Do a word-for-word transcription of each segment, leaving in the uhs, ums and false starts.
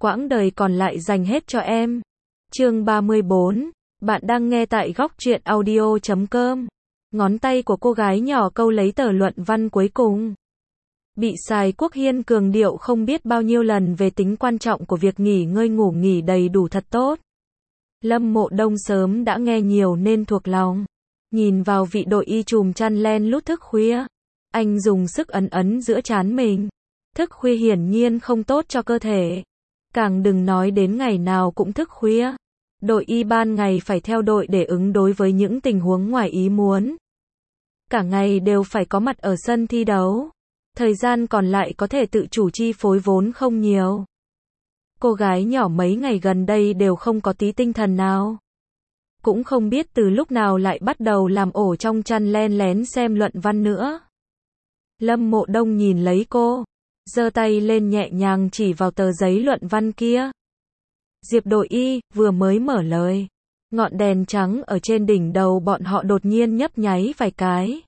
quãng đời còn lại dành hết cho em. Chương ba mươi bốn, bạn đang nghe tại góc truyện audio chấm com. Ngón tay của cô gái nhỏ câu lấy tờ luận văn cuối cùng. Bị Sài Quốc Hiên cường điệu không biết bao nhiêu lần về tính quan trọng của việc nghỉ ngơi ngủ nghỉ đầy đủ thật tốt. Lâm Mộ Đông sớm đã nghe nhiều nên thuộc lòng. Nhìn vào vị đội y trùm chăn len lút thức khuya. Anh dùng sức ấn ấn giữa trán mình. Thức khuya hiển nhiên không tốt cho cơ thể. Càng đừng nói đến ngày nào cũng thức khuya. Đội y ban ngày phải theo đội để ứng đối với những tình huống ngoài ý muốn. Cả ngày đều phải có mặt ở sân thi đấu. Thời gian còn lại có thể tự chủ chi phối vốn không nhiều. Cô gái nhỏ mấy ngày gần đây đều không có tí tinh thần nào. Cũng không biết từ lúc nào lại bắt đầu làm ổ trong chăn len lén xem luận văn nữa. Lâm Mộ Đông nhìn lấy cô, giơ tay lên nhẹ nhàng chỉ vào tờ giấy luận văn kia. Diệp đội y vừa mới mở lời. Ngọn đèn trắng ở trên đỉnh đầu bọn họ đột nhiên nhấp nháy vài cái.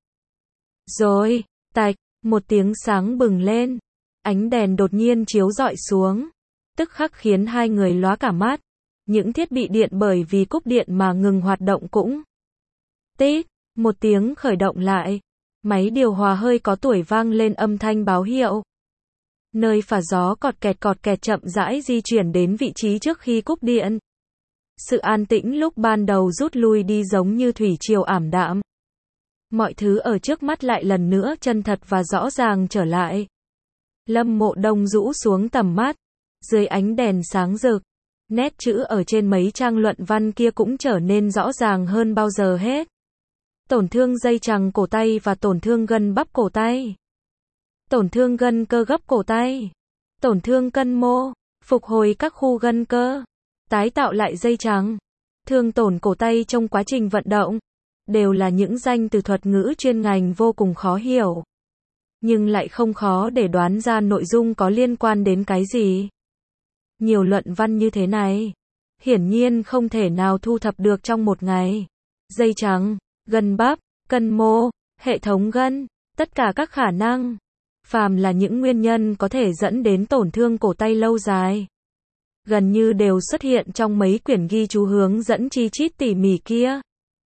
Rồi, tạch, một tiếng sáng bừng lên. Ánh đèn đột nhiên chiếu rọi xuống. Tức khắc khiến hai người lóa cả mắt. Những thiết bị điện bởi vì cúp điện mà ngừng hoạt động cũng. Tít, một tiếng khởi động lại. Máy điều hòa hơi có tuổi vang lên âm thanh báo hiệu. Nơi phả gió cọt kẹt cọt kẹt chậm rãi di chuyển đến vị trí trước khi cúp điện. Sự an tĩnh lúc ban đầu rút lui đi giống như thủy triều ảm đạm. Mọi thứ ở trước mắt lại lần nữa chân thật và rõ ràng trở lại. Lâm Mộ Đông rũ xuống tầm mắt. Dưới ánh đèn sáng rực. Nét chữ ở trên mấy trang luận văn kia cũng trở nên rõ ràng hơn bao giờ hết. Tổn thương dây chằng cổ tay và tổn thương gân bắp cổ tay. Tổn thương gân cơ gấp cổ tay. Tổn thương cân mô. Phục hồi các khu gân cơ. Tái tạo lại dây chằng. Thương tổn cổ tay trong quá trình vận động. Đều là những danh từ thuật ngữ chuyên ngành vô cùng khó hiểu. Nhưng lại không khó để đoán ra nội dung có liên quan đến cái gì. Nhiều luận văn như thế này. Hiển nhiên không thể nào thu thập được trong một ngày. Dây chằng, gân bắp, cân mô, hệ thống gân, tất cả các khả năng. Phàm là những nguyên nhân có thể dẫn đến tổn thương cổ tay lâu dài. Gần như đều xuất hiện trong mấy quyển ghi chú hướng dẫn chi chít tỉ mỉ kia.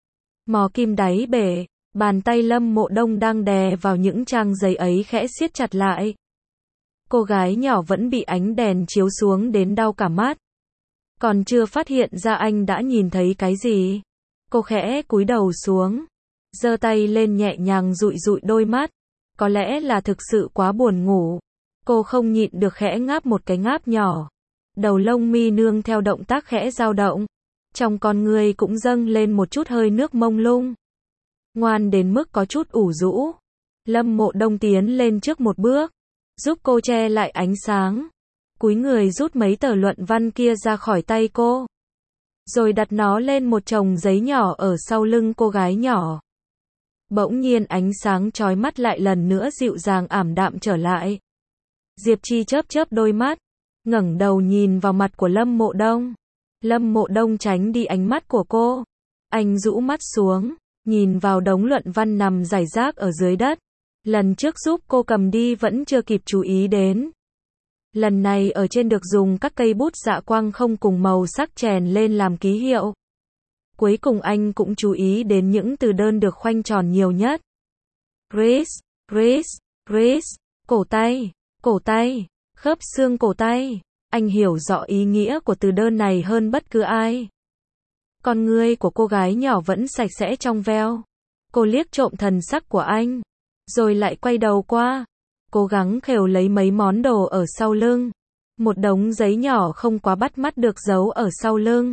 Mò kim đáy bể, bàn tay Lâm Mộ Đông đang đè vào những trang giấy ấy khẽ siết chặt lại. Cô gái nhỏ vẫn bị ánh đèn chiếu xuống đến đau cả mắt. Còn chưa phát hiện ra anh đã nhìn thấy cái gì. Cô khẽ cúi đầu xuống. Giơ tay lên nhẹ nhàng dụi dụi đôi mắt. Có lẽ là thực sự quá buồn ngủ. Cô không nhịn được khẽ ngáp một cái ngáp nhỏ. Đầu lông mi nương theo động tác khẽ dao động. Trong con người cũng dâng lên một chút hơi nước mông lung. Ngoan đến mức có chút ủ rũ. Lâm Mộ Đông tiến lên trước một bước. Giúp cô che lại ánh sáng. Cúi người rút mấy tờ luận văn kia ra khỏi tay cô. Rồi đặt nó lên một chồng giấy nhỏ ở sau lưng cô gái nhỏ. Bỗng nhiên ánh sáng chói mắt lại lần nữa dịu dàng ảm đạm trở lại. Diệp Chi chớp chớp đôi mắt. Ngẩng đầu nhìn vào mặt của Lâm Mộ Đông. Lâm Mộ Đông tránh đi ánh mắt của cô. Anh rũ mắt xuống. Nhìn vào đống luận văn nằm rải rác ở dưới đất. Lần trước giúp cô cầm đi vẫn chưa kịp chú ý đến. Lần này ở trên được dùng các cây bút dạ quang không cùng màu sắc chèn lên làm ký hiệu. Cuối cùng anh cũng chú ý đến những từ đơn được khoanh tròn nhiều nhất. Wrist, wrist, wrist, cổ tay, cổ tay, khớp xương cổ tay. Anh hiểu rõ ý nghĩa của từ đơn này hơn bất cứ ai. Con ngươi của cô gái nhỏ vẫn sạch sẽ trong veo. Cô liếc trộm thần sắc của anh. Rồi lại quay đầu qua. Cố gắng khều lấy mấy món đồ ở sau lưng. Một đống giấy nhỏ không quá bắt mắt được giấu ở sau lưng.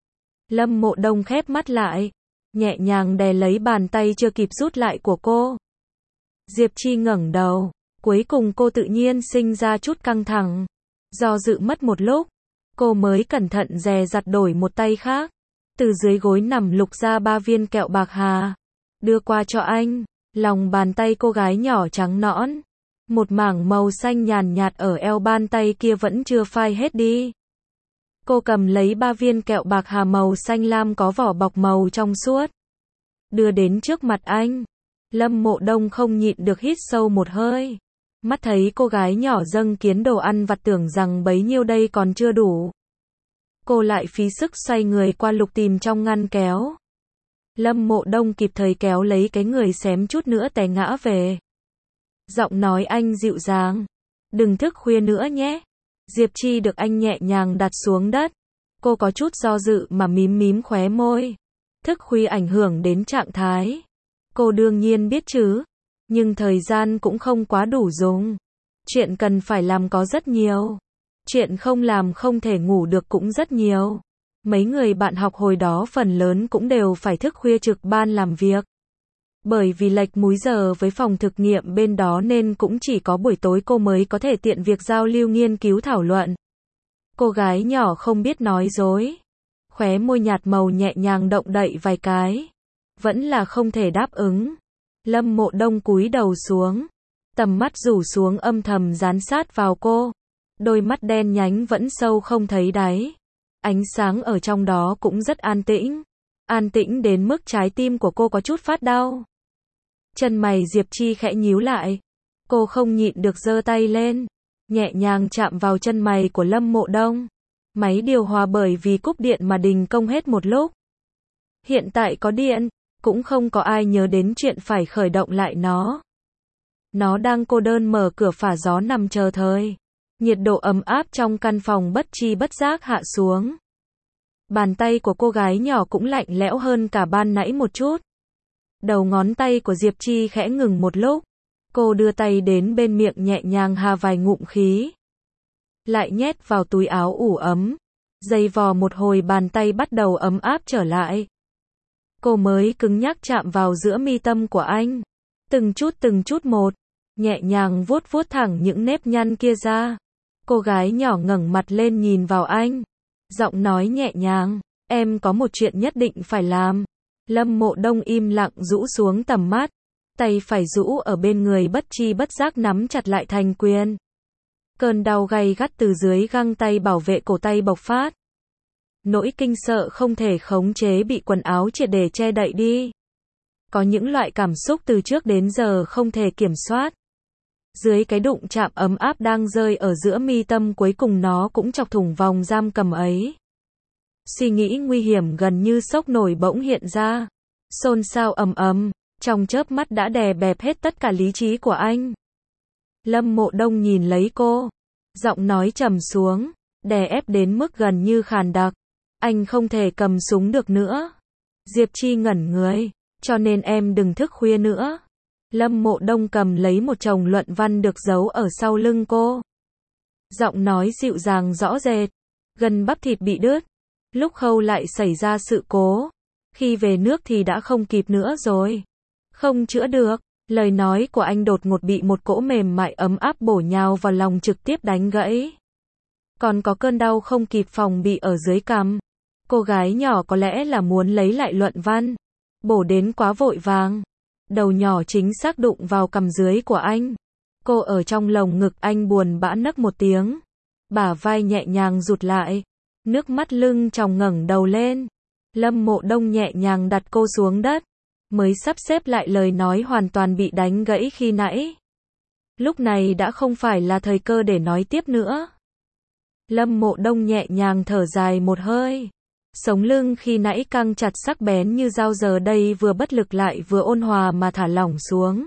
Lâm Mộ Đông khép mắt lại. Nhẹ nhàng đè lấy bàn tay chưa kịp rút lại của cô. Diệp Chi ngẩng đầu. Cuối cùng cô tự nhiên sinh ra chút căng thẳng. Do dự mất một lúc. Cô mới cẩn thận dè dặt đổi một tay khác. Từ dưới gối nằm lục ra ba viên kẹo bạc hà. Đưa qua cho anh. Lòng bàn tay cô gái nhỏ trắng nõn. Một mảng màu xanh nhàn nhạt ở eo bàn tay kia vẫn chưa phai hết đi. Cô cầm lấy ba viên kẹo bạc hà màu xanh lam có vỏ bọc màu trong suốt. Đưa đến trước mặt anh. Lâm Mộ Đông không nhịn được hít sâu một hơi. Mắt thấy cô gái nhỏ dâng kiến đồ ăn vặt tưởng rằng bấy nhiêu đây còn chưa đủ. Cô lại phí sức xoay người qua lục tìm trong ngăn kéo. Lâm Mộ Đông kịp thời kéo lấy cái người xém chút nữa té ngã về. Giọng nói anh dịu dàng. Đừng thức khuya nữa nhé. Diệp Chi được anh nhẹ nhàng đặt xuống đất. Cô có chút do dự mà mím mím khóe môi. Thức khuya ảnh hưởng đến trạng thái. Cô đương nhiên biết chứ. Nhưng thời gian cũng không quá đủ dùng. Chuyện cần phải làm có rất nhiều. Chuyện không làm không thể ngủ được cũng rất nhiều. Mấy người bạn học hồi đó phần lớn cũng đều phải thức khuya trực ban làm việc. Bởi vì lệch múi giờ với phòng thực nghiệm bên đó nên cũng chỉ có buổi tối cô mới có thể tiện việc giao lưu nghiên cứu thảo luận. Cô gái nhỏ không biết nói dối. Khóe môi nhạt màu nhẹ nhàng động đậy vài cái. Vẫn là không thể đáp ứng. Lâm Mộ Đông cúi đầu xuống. Tầm mắt rủ xuống âm thầm dán sát vào cô. Đôi mắt đen nhánh vẫn sâu không thấy đáy. Ánh sáng ở trong đó cũng rất an tĩnh. An tĩnh đến mức trái tim của cô có chút phát đau. Chân mày Diệp Chi khẽ nhíu lại. Cô không nhịn được giơ tay lên. Nhẹ nhàng chạm vào chân mày của Lâm Mộ Đông. Máy điều hòa bởi vì cúp điện mà đình công hết một lúc. Hiện tại có điện, cũng không có ai nhớ đến chuyện phải khởi động lại nó. Nó đang cô đơn mở cửa phả gió nằm chờ thời. Nhiệt độ ấm áp trong căn phòng bất chi bất giác hạ xuống. Bàn tay của cô gái nhỏ cũng lạnh lẽo hơn cả ban nãy một chút. Đầu ngón tay của Diệp Chi khẽ ngừng một lúc. Cô đưa tay đến bên miệng nhẹ nhàng hà vài ngụm khí. Lại nhét vào túi áo ủ ấm. Giày vò một hồi bàn tay bắt đầu ấm áp trở lại. Cô mới cứng nhắc chạm vào giữa mi tâm của anh. Từng chút từng chút một. Nhẹ nhàng vuốt vuốt thẳng những nếp nhăn kia ra. Cô gái nhỏ ngẩng mặt lên nhìn vào anh. Giọng nói nhẹ nhàng. Em có một chuyện nhất định phải làm. Lâm Mộ Đông im lặng rũ xuống tầm mắt. Tay phải rũ ở bên người bất chi bất giác nắm chặt lại thành quyền. Cơn đau gay gắt từ dưới găng tay bảo vệ cổ tay bộc phát. Nỗi kinh sợ không thể khống chế bị quần áo triệt để che đậy đi. Có những loại cảm xúc từ trước đến giờ không thể kiểm soát. Dưới cái đụng chạm ấm áp đang rơi ở giữa mi tâm cuối cùng nó cũng chọc thủng vòng giam cầm ấy. Suy nghĩ nguy hiểm gần như sốc nổi bỗng hiện ra. Xôn xao ầm ầm, trong chớp mắt đã đè bẹp hết tất cả lý trí của anh. Lâm Mộ Đông nhìn lấy cô. Giọng nói trầm xuống, đè ép đến mức gần như khàn đặc. Anh không thể cầm súng được nữa. Diệp Chi ngẩn người. Cho nên em đừng thức khuya nữa. Lâm Mộ Đông cầm lấy một chồng luận văn được giấu ở sau lưng cô. Giọng nói dịu dàng rõ rệt. Gần bắp thịt bị đứt. Lúc khâu lại xảy ra sự cố. Khi về nước thì đã không kịp nữa rồi. Không chữa được. Lời nói của anh đột ngột bị một cỗ mềm mại ấm áp bổ nhào vào lòng trực tiếp đánh gãy. Còn có cơn đau không kịp phòng bị ở dưới cằm. Cô gái nhỏ có lẽ là muốn lấy lại luận văn. Bổ đến quá vội vàng. Đầu nhỏ chính xác đụng vào cằm dưới của anh. Cô ở trong lồng ngực anh buồn bã nấc một tiếng. Bả vai nhẹ nhàng rụt lại. Nước mắt lưng tròng ngẩng đầu lên. Lâm Mộ Đông nhẹ nhàng đặt cô xuống đất. Mới sắp xếp lại lời nói hoàn toàn bị đánh gãy khi nãy. Lúc này đã không phải là thời cơ để nói tiếp nữa. Lâm Mộ Đông nhẹ nhàng thở dài một hơi. Sống lưng khi nãy căng chặt sắc bén như dao giờ đây vừa bất lực lại vừa ôn hòa mà thả lỏng xuống.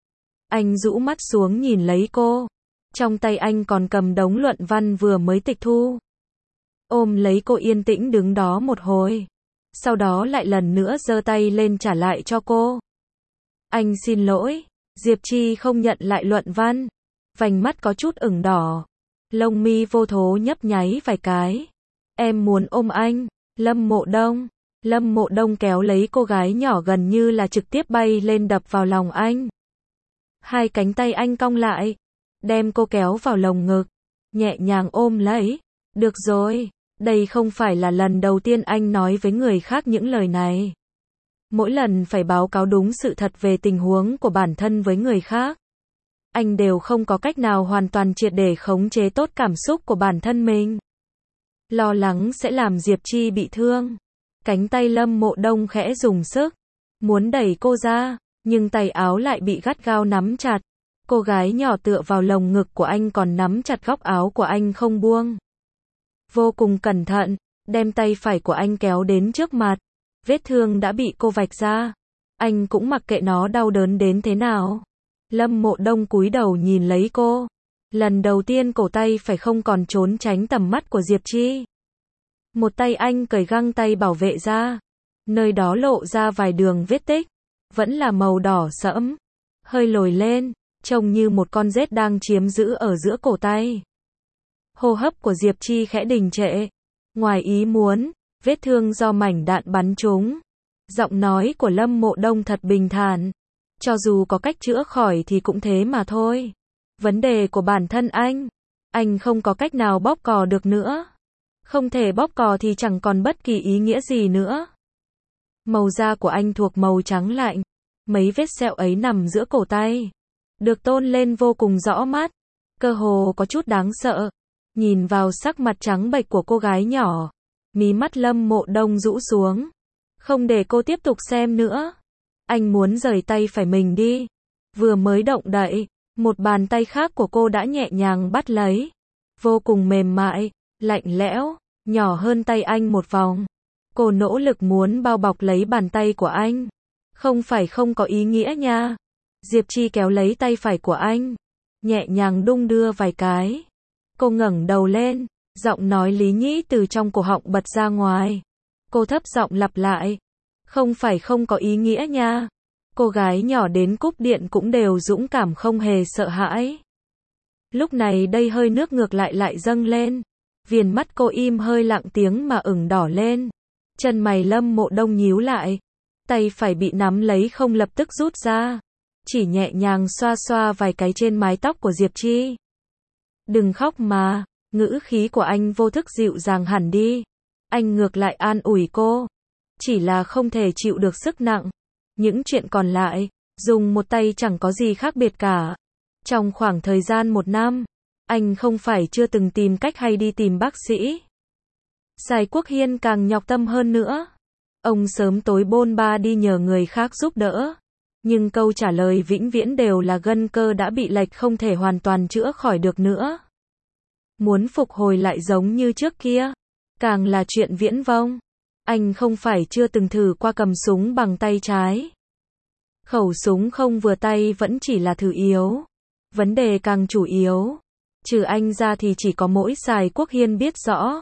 Anh rũ mắt xuống nhìn lấy cô. Trong tay anh còn cầm đống luận văn vừa mới tịch thu. Ôm lấy cô yên tĩnh đứng đó một hồi. Sau đó lại lần nữa giơ tay lên trả lại cho cô. Anh xin lỗi. Diệp Chi không nhận lại luận văn. Vành mắt có chút ửng đỏ. Lông mi vô thố nhấp nháy vài cái. Em muốn ôm anh. Lâm Mộ Đông. Lâm Mộ Đông kéo lấy cô gái nhỏ gần như là trực tiếp bay lên đập vào lòng anh. Hai cánh tay anh cong lại. Đem cô kéo vào lồng ngực. Nhẹ nhàng ôm lấy. Được rồi. Đây không phải là lần đầu tiên anh nói với người khác những lời này. Mỗi lần phải báo cáo đúng sự thật về tình huống của bản thân với người khác. Anh đều không có cách nào hoàn toàn triệt để khống chế tốt cảm xúc của bản thân mình. Lo lắng sẽ làm Diệp Chi bị thương. Cánh tay Lâm Mộ Đông khẽ dùng sức. Muốn đẩy cô ra. Nhưng tay áo lại bị gắt gao nắm chặt. Cô gái nhỏ tựa vào lồng ngực của anh còn nắm chặt góc áo của anh không buông. Vô cùng cẩn thận, đem tay phải của anh kéo đến trước mặt. Vết thương đã bị cô vạch ra. Anh cũng mặc kệ nó đau đớn đến thế nào. Lâm Mộ Đông cúi đầu nhìn lấy cô. Lần đầu tiên cổ tay phải không còn trốn tránh tầm mắt của Diệp Chi. Một tay anh cởi găng tay bảo vệ ra. Nơi đó lộ ra vài đường vết tích. Vẫn là màu đỏ sẫm. Hơi lồi lên, trông như một con rết đang chiếm giữ ở giữa cổ tay. Hô hấp của Diệp Chi khẽ đình trệ. Ngoài ý muốn, vết thương do mảnh đạn bắn trúng. Giọng nói của Lâm Mộ Đông thật bình thản. Cho dù có cách chữa khỏi thì cũng thế mà thôi. Vấn đề của bản thân anh. Anh không có cách nào bóp cò được nữa. Không thể bóp cò thì chẳng còn bất kỳ ý nghĩa gì nữa. Màu da của anh thuộc màu trắng lạnh. Mấy vết sẹo ấy nằm giữa cổ tay. Được tôn lên vô cùng rõ mắt. Cơ hồ có chút đáng sợ. Nhìn vào sắc mặt trắng bệch của cô gái nhỏ. Mí mắt Lâm Mộ Đông rũ xuống. Không để cô tiếp tục xem nữa. Anh muốn rời tay phải mình đi. Vừa mới động đậy, một bàn tay khác của cô đã nhẹ nhàng bắt lấy. Vô cùng mềm mại, lạnh lẽo, nhỏ hơn tay anh một vòng. Cô nỗ lực muốn bao bọc lấy bàn tay của anh. Không phải không có ý nghĩa nha. Diệp Chi kéo lấy tay phải của anh. Nhẹ nhàng đung đưa vài cái. Cô ngẩng đầu lên. Giọng nói lý nhĩ từ trong cổ họng bật ra ngoài. Cô thấp giọng lặp lại. Không phải không có ý nghĩa nha. Cô gái nhỏ đến cúp điện cũng đều dũng cảm không hề sợ hãi. Lúc này đây hơi nước ngược lại lại dâng lên. Viền mắt cô im hơi lặng tiếng mà ửng đỏ lên. Chân mày Lâm Mộ Đông nhíu lại. Tay phải bị nắm lấy không lập tức rút ra. Chỉ nhẹ nhàng xoa xoa vài cái trên mái tóc của Diệp Chi. Đừng khóc mà. Ngữ khí của anh vô thức dịu dàng hẳn đi. Anh ngược lại an ủi cô. Chỉ là không thể chịu được sức nặng. Những chuyện còn lại, dùng một tay chẳng có gì khác biệt cả. Trong khoảng thời gian một năm, anh không phải chưa từng tìm cách hay đi tìm bác sĩ. Sài Quốc Hiên càng nhọc tâm hơn nữa. Ông sớm tối bôn ba đi nhờ người khác giúp đỡ. Nhưng câu trả lời vĩnh viễn đều là gân cơ đã bị lệch không thể hoàn toàn chữa khỏi được nữa. Muốn phục hồi lại giống như trước kia, càng là chuyện viễn vông. Anh không phải chưa từng thử qua cầm súng bằng tay trái. Khẩu súng không vừa tay vẫn chỉ là thứ yếu. Vấn đề càng chủ yếu. Trừ anh ra thì chỉ có mỗi Sài Quốc Hiên biết rõ.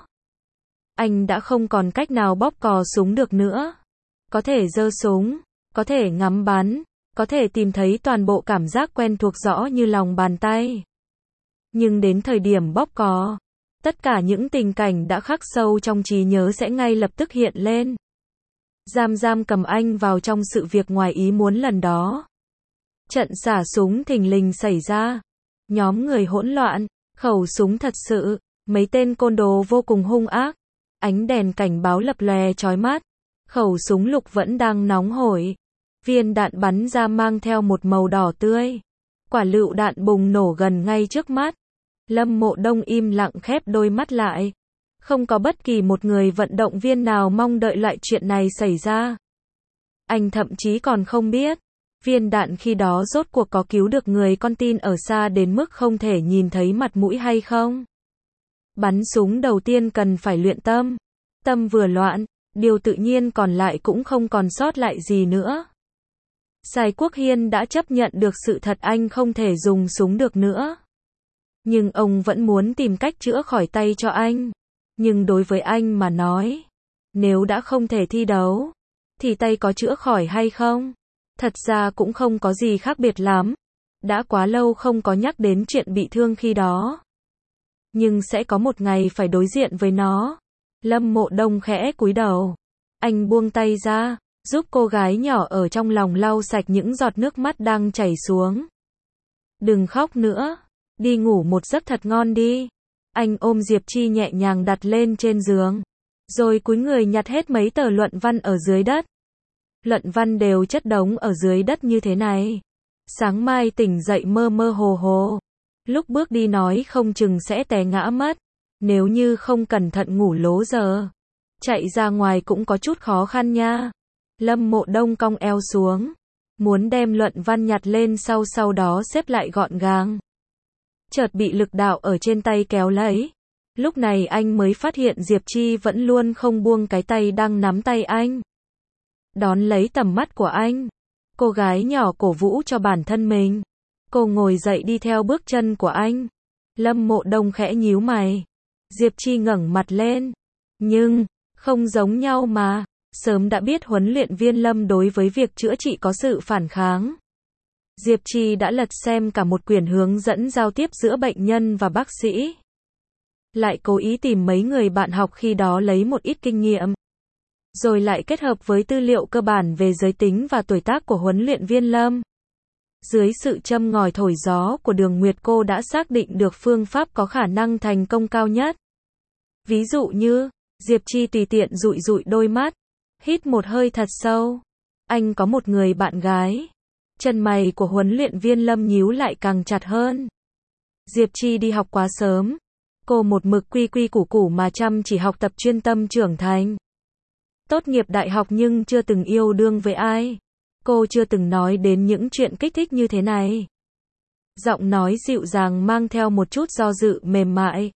Anh đã không còn cách nào bóp cò súng được nữa. Có thể giơ súng, có thể ngắm bắn, có thể tìm thấy toàn bộ cảm giác quen thuộc rõ như lòng bàn tay. Nhưng đến thời điểm bóp cò, tất cả những tình cảnh đã khắc sâu trong trí nhớ sẽ ngay lập tức hiện lên. Giam giam cầm anh vào trong sự việc ngoài ý muốn lần đó. Trận xả súng thình lình xảy ra. Nhóm người hỗn loạn, khẩu súng thật sự, mấy tên côn đồ vô cùng hung ác. Ánh đèn cảnh báo lập lòe chói mắt. Khẩu súng lục vẫn đang nóng hổi. Viên đạn bắn ra mang theo một màu đỏ tươi. Quả lựu đạn bùng nổ gần ngay trước mắt. Lâm Mộ Đông im lặng khép đôi mắt lại. Không có bất kỳ một người vận động viên nào mong đợi loại chuyện này xảy ra. Anh thậm chí còn không biết, viên đạn khi đó rốt cuộc có cứu được người con tin ở xa đến mức không thể nhìn thấy mặt mũi hay không. Bắn súng đầu tiên cần phải luyện tâm. Tâm vừa loạn, điều tự nhiên còn lại cũng không còn sót lại gì nữa. Sài Quốc Hiên đã chấp nhận được sự thật anh không thể dùng súng được nữa. Nhưng ông vẫn muốn tìm cách chữa khỏi tay cho anh. Nhưng đối với anh mà nói, nếu đã không thể thi đấu, thì tay có chữa khỏi hay không? Thật ra cũng không có gì khác biệt lắm. Đã quá lâu không có nhắc đến chuyện bị thương khi đó. Nhưng sẽ có một ngày phải đối diện với nó. Lâm Mộ Đông khẽ cúi đầu. Anh buông tay ra, giúp cô gái nhỏ ở trong lòng lau sạch những giọt nước mắt đang chảy xuống. Đừng khóc nữa. Đi ngủ một giấc thật ngon đi. Anh ôm Diệp Chi nhẹ nhàng đặt lên trên giường. Rồi cúi người nhặt hết mấy tờ luận văn ở dưới đất. Luận văn đều chất đống ở dưới đất như thế này. Sáng mai tỉnh dậy mơ mơ hồ hồ. Lúc bước đi nói không chừng sẽ té ngã mất. Nếu như không cẩn thận ngủ lố giờ. Chạy ra ngoài cũng có chút khó khăn nha. Lâm Mộ Đông cong eo xuống. muốn đem luận văn nhặt lên sau sau đó xếp lại gọn gàng. Chợt bị lực đạo ở trên tay kéo lấy. Lúc này anh mới phát hiện Diệp Chi vẫn luôn không buông cái tay đang nắm tay anh. Đón lấy tầm mắt của anh, cô gái nhỏ cổ vũ cho bản thân mình. Cô ngồi dậy đi theo bước chân của anh. Lâm Mộ Đông khẽ nhíu mày. Diệp Chi ngẩng mặt lên. Nhưng, không giống nhau mà. Sớm đã biết huấn luyện viên Lâm đối với việc chữa trị có sự phản kháng. Diệp Chi đã lật xem cả một quyển hướng dẫn giao tiếp giữa bệnh nhân và bác sĩ. Lại cố ý tìm mấy người bạn học khi đó lấy một ít kinh nghiệm. Rồi lại kết hợp với tư liệu cơ bản về giới tính và tuổi tác của huấn luyện viên Lâm. Dưới sự châm ngòi thổi gió của Đường Nguyệt, cô đã xác định được phương pháp có khả năng thành công cao nhất. Ví dụ như, Diệp Chi tùy tiện dụi dụi đôi mắt, hít một hơi thật sâu. Anh có một người bạn gái. Chân mày của huấn luyện viên Lâm nhíu lại càng chặt hơn. Diệp Chi đi học quá sớm. Cô một mực quy quy củ củ mà chăm chỉ học tập, chuyên tâm trưởng thành. Tốt nghiệp đại học nhưng chưa từng yêu đương với ai. Cô chưa từng nói đến những chuyện kích thích như thế này. Giọng nói dịu dàng mang theo một chút do dự mềm mại.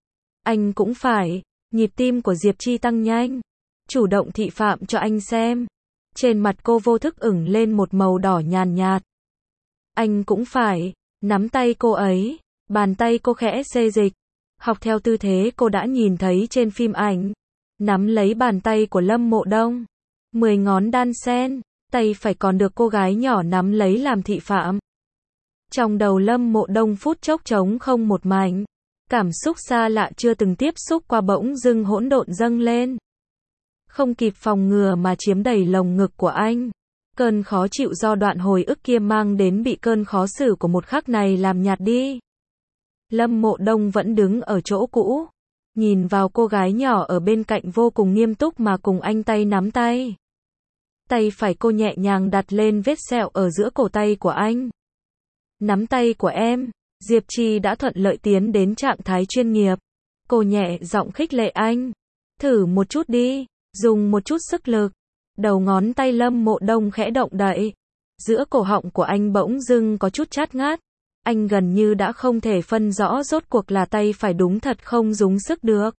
Anh cũng phải. Nhịp tim của Diệp Chi tăng nhanh. Chủ động thị phạm cho anh xem. Trên mặt cô vô thức ửng lên một màu đỏ nhàn nhạt. Anh cũng phải. Nắm tay cô ấy. Bàn tay cô khẽ xê dịch. Học theo tư thế cô đã nhìn thấy trên phim ảnh. Nắm lấy bàn tay của Lâm Mộ Đông. Mười ngón đan xen. Tay phải còn được cô gái nhỏ nắm lấy làm thị phạm. Trong đầu Lâm Mộ Đông phút chốc trống không một mảnh. Cảm xúc xa lạ chưa từng tiếp xúc qua bỗng dưng hỗn độn dâng lên. Không kịp phòng ngừa mà chiếm đầy lồng ngực của anh. Cơn khó chịu do đoạn hồi ức kia mang đến bị cơn khó xử của một khắc này làm nhạt đi. Lâm Mộ Đông vẫn đứng ở chỗ cũ. Nhìn vào cô gái nhỏ ở bên cạnh vô cùng nghiêm túc mà cùng anh tay nắm tay. Tay phải cô nhẹ nhàng đặt lên vết sẹo ở giữa cổ tay của anh. Nắm tay của em. Diệp Chi đã thuận lợi tiến đến trạng thái chuyên nghiệp. Cô nhẹ giọng khích lệ anh. Thử một chút đi. Dùng một chút sức lực. Đầu ngón tay Lâm Mộ Đông khẽ động đậy. Giữa cổ họng của anh bỗng dưng có chút chát ngát. Anh gần như đã không thể phân rõ rốt cuộc là tay phải đúng thật không dùng sức được.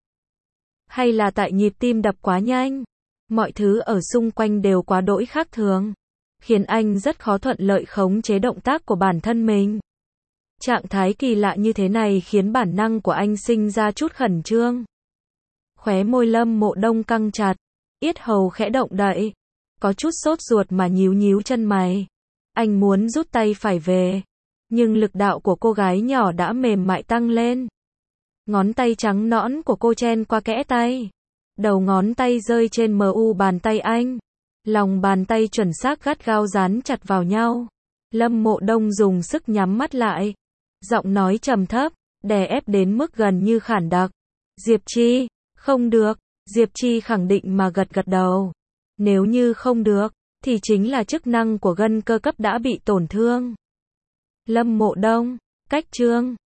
Hay là tại nhịp tim đập quá nhanh. Mọi thứ ở xung quanh đều quá đỗi khác thường. Khiến anh rất khó thuận lợi khống chế động tác của bản thân mình. Trạng thái kỳ lạ như thế này khiến bản năng của anh sinh ra chút khẩn trương. Khóe môi Lâm Mộ Đông căng chặt. Yết hầu khẽ động đậy. Có chút sốt ruột mà nhíu nhíu chân mày. Anh muốn rút tay phải về. Nhưng lực đạo của cô gái nhỏ đã mềm mại tăng lên. Ngón tay trắng nõn của cô chen qua kẽ tay. Đầu ngón tay rơi trên mu bàn tay anh. Lòng bàn tay chuẩn xác gắt gao dán chặt vào nhau. Lâm Mộ Đông dùng sức nhắm mắt lại. Giọng nói trầm thấp, đè ép đến mức gần như khản đặc. Diệp Chi, không được. Diệp Chi khẳng định mà gật gật đầu. Nếu như không được, thì chính là chức năng của gân cơ cấp đã bị tổn thương. Lâm Mộ Đông, cách chương